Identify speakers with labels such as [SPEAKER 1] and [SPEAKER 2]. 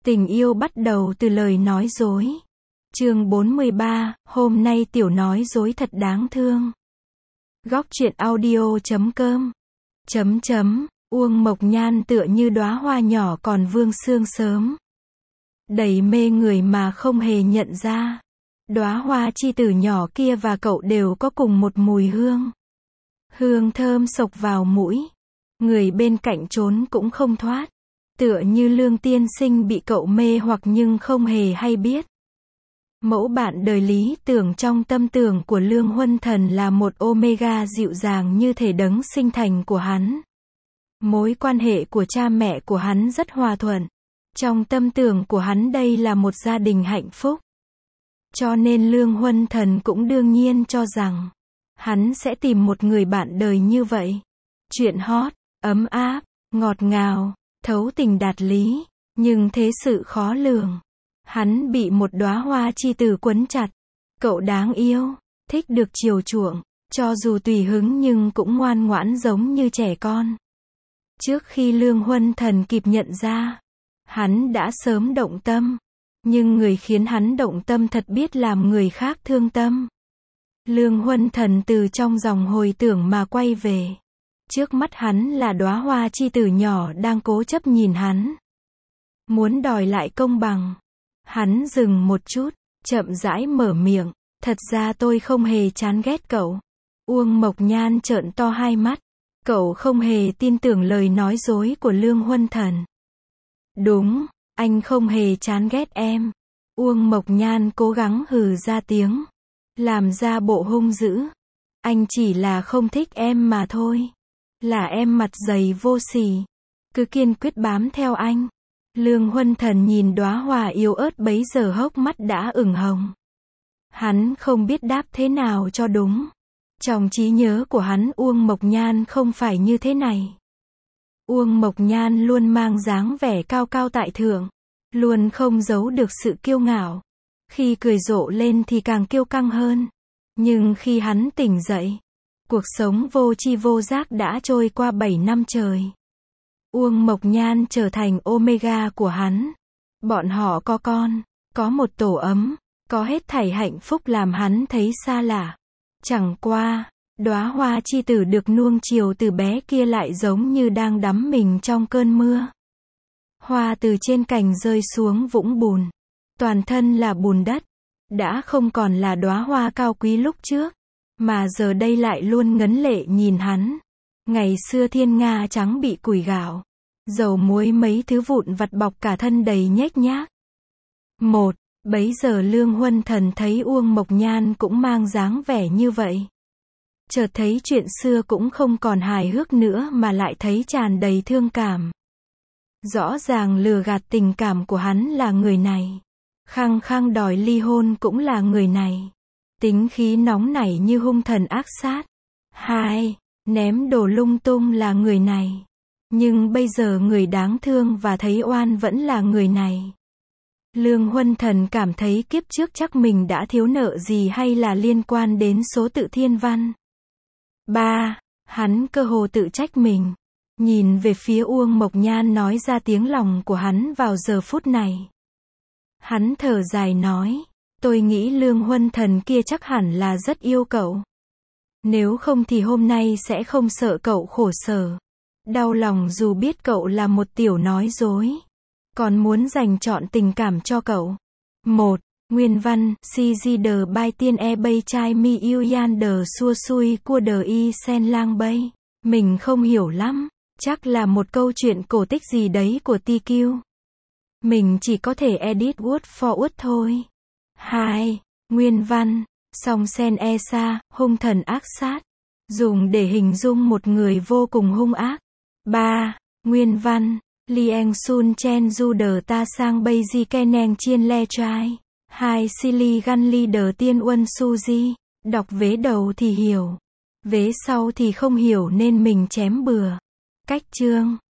[SPEAKER 1] Tình yêu bắt đầu từ lời nói dối. Chương 43, hôm nay tiểu nói dối thật đáng thương. Góc truyện audio.com Uông Mộc Nhan tựa như đóa hoa nhỏ còn vương sương sớm. Đầy mê người mà không hề nhận ra. Đóa hoa chi tử nhỏ kia và cậu đều có cùng một mùi hương. Hương thơm xộc vào mũi. Người bên cạnh trốn cũng không thoát. Tựa như Lương tiên sinh bị cậu mê hoặc nhưng không hề hay biết. Mẫu bạn đời lý tưởng trong tâm tưởng của Lương Huân Thần là một Omega dịu dàng như thể đấng sinh thành của hắn. Mối quan hệ của cha mẹ của hắn rất hòa thuận. Trong tâm tưởng của hắn đây là một gia đình hạnh phúc. Cho nên Lương Huân Thần cũng đương nhiên cho rằng hắn sẽ tìm một người bạn đời như vậy. Chuyện hot, ấm áp, ngọt ngào, thấu tình đạt lý, nhưng thế sự khó lường. Hắn bị một đóa hoa chi tử quấn chặt. Cậu đáng yêu, thích được chiều chuộng, cho dù tùy hứng nhưng cũng ngoan ngoãn giống như trẻ con. Trước khi Lương Huân Thần kịp nhận ra, hắn đã sớm động tâm. Nhưng người khiến hắn động tâm thật biết làm người khác thương tâm. Lương Huân Thần từ trong dòng hồi tưởng mà quay về. Trước mắt hắn là đóa hoa chi tử nhỏ đang cố chấp nhìn hắn. Muốn đòi lại công bằng. Hắn dừng một chút, chậm rãi mở miệng. Thật ra tôi không hề chán ghét cậu. Uông Mộc Nhan trợn to hai mắt. Cậu không hề tin tưởng lời nói dối của Lương Huân Thần. Đúng, anh không hề chán ghét em. Uông Mộc Nhan cố gắng hừ ra tiếng. Làm ra bộ hung dữ. Anh chỉ là không thích em mà thôi. Là em mặt dày vô sỉ. Cứ kiên quyết bám theo anh. Lương Huân Thần nhìn đóa hoa yếu ớt bấy giờ hốc mắt đã ửng hồng. Hắn không biết đáp thế nào cho đúng. Trong trí nhớ của hắn Uông Mộc Nhan không phải như thế này. Uông Mộc Nhan luôn mang dáng vẻ cao cao tại thượng. Luôn không giấu được sự kiêu ngạo. Khi cười rộ lên thì càng kiêu căng hơn. Nhưng khi hắn tỉnh dậy, cuộc sống vô tri vô giác đã trôi qua 7 năm trời. Uông Mộc Nhan trở thành Omega của hắn. Bọn họ có con, có một tổ ấm, có hết thảy hạnh phúc làm hắn thấy xa lạ. Chẳng qua, đóa hoa chi tử được nuông chiều từ bé kia lại giống như đang đắm mình trong cơn mưa. Hoa từ trên cành rơi xuống vũng bùn. Toàn thân là bùn đất. Đã không còn là đóa hoa cao quý lúc trước. Mà giờ đây lại luôn ngấn lệ nhìn hắn. Ngày xưa thiên nga trắng bị củi gạo. Dầu muối mấy thứ vụn vặt bọc cả thân đầy nhếch nhác. Bấy giờ Lương Huân Thần thấy Uông Mộc Nhan cũng mang dáng vẻ như vậy. Chợt thấy chuyện xưa cũng không còn hài hước nữa mà lại thấy tràn đầy thương cảm. Rõ ràng lừa gạt tình cảm của hắn là người này. Khăng khăng đòi ly hôn cũng là người này. Tính khí nóng nảy như hung thần ác sát. Ném đồ lung tung là người này. Nhưng bây giờ người đáng thương và thấy oan vẫn là người này. Lương Huân Thần cảm thấy kiếp trước chắc mình đã thiếu nợ gì hay là liên quan đến số tự thiên văn. Hắn cơ hồ tự trách mình. Nhìn về phía Uông Mộc Nhan nói ra tiếng lòng của hắn vào giờ phút này. Hắn thở dài nói, tôi nghĩ Lương Huân Thần kia chắc hẳn là rất yêu cậu. Nếu không thì hôm nay sẽ không sợ cậu khổ sở. Đau lòng dù biết cậu là một tiểu nói dối. Còn muốn dành trọn tình cảm cho cậu. Nguyên văn, CG đờ bai tiên e bay chai mi yêu yan đờ xua xui cua đờ y sen lang bay. Mình không hiểu lắm. Chắc là một câu chuyện cổ tích gì đấy của TQ. Mình chỉ có thể edit word for word thôi. Nguyên văn, song sen e sa, hung thần ác sát. Dùng để hình dung một người vô cùng hung ác. Nguyên văn, Lieng sun chen du đờ ta sang bay di keneng chien le trai. Sili gan li đờ tiên uân su di. Đọc vế đầu thì hiểu. Vế sau thì không hiểu nên mình chém bừa. Cách chương